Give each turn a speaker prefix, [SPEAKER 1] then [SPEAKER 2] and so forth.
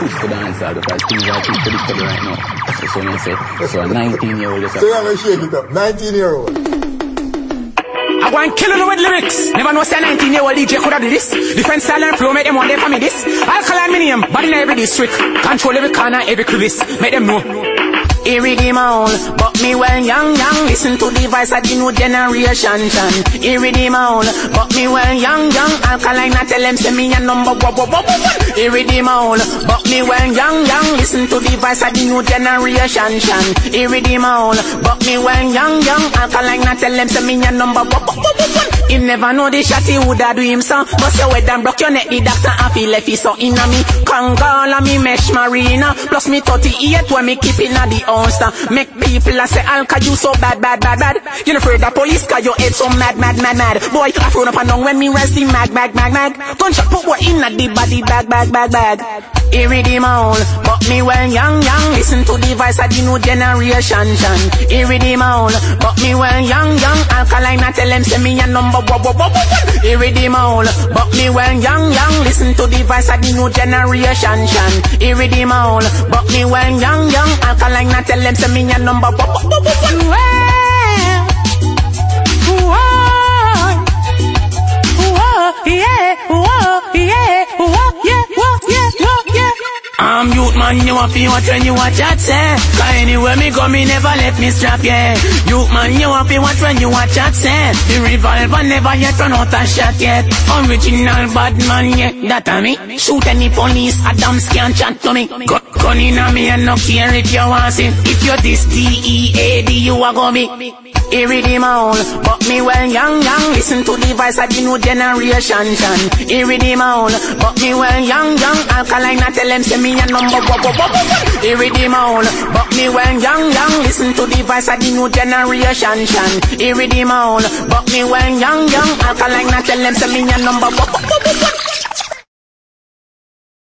[SPEAKER 1] push to dance because things are too predictable right now. So you say, so a 19-year-old is
[SPEAKER 2] So you're going to shake it up, 19-year-old.
[SPEAKER 3] I want killing with lyrics. Never know say 19-year-old DJ could have do this. Different style and flow, make them one day for me this. Alkaline minium, body in every district. Control every corner, every crevice. Make them know. Irredeemable, but me well young. Listen to the voice of the new generation. Irredeemable, but me well young. Alkaline, I tell them say me a number one. Irredeemable, but me well young. Listen to the voice of the new generation. Irredeemable, but me well young. Alkaline, I tell them say me a number one. You never know the shotty woulda do him so. Bust your head and broke your neck, the doctor and feel left so inna me. Kangala me mesh marina. Plus me 38 when me keep inna the house. Make people a say Alka you so bad. You not afraid the police cause your head so mad. Boy, I thrown up and down when me rest the mag. Gunshot put what inna the body bag. Irredeemable, but me well young. Listen to the voice of the new generation. Irredeemable, but me well young. Alkaline, I tell them say me a number one. Irredeemable, but me well young. Listen to the voice of the new generation. Irredeemable, but me well young. Alkaline, I tell them say me a number one. I'm youth man, you want to watch when you watch that say. Cause anywhere me go, me never let me strap, yeah. Youth man, you want to watch when you watch that say. The revolver never yet run out a shot yet. Original bad man, yeah, that a me. Shoot any police, Adams can't chat to me. Gun in a me and no care if you want it. If you this DEAD, you a go me. Irredeemable, but me well young. Listen to the voice of the new generation. Irredeemable, but me well young. Alkaline, I tell them say me a number one. Irredeemable, but me well young. Listen to the voice of the new generation. Irredeemable, but me well young. Alkaline, I tell them say me a number one.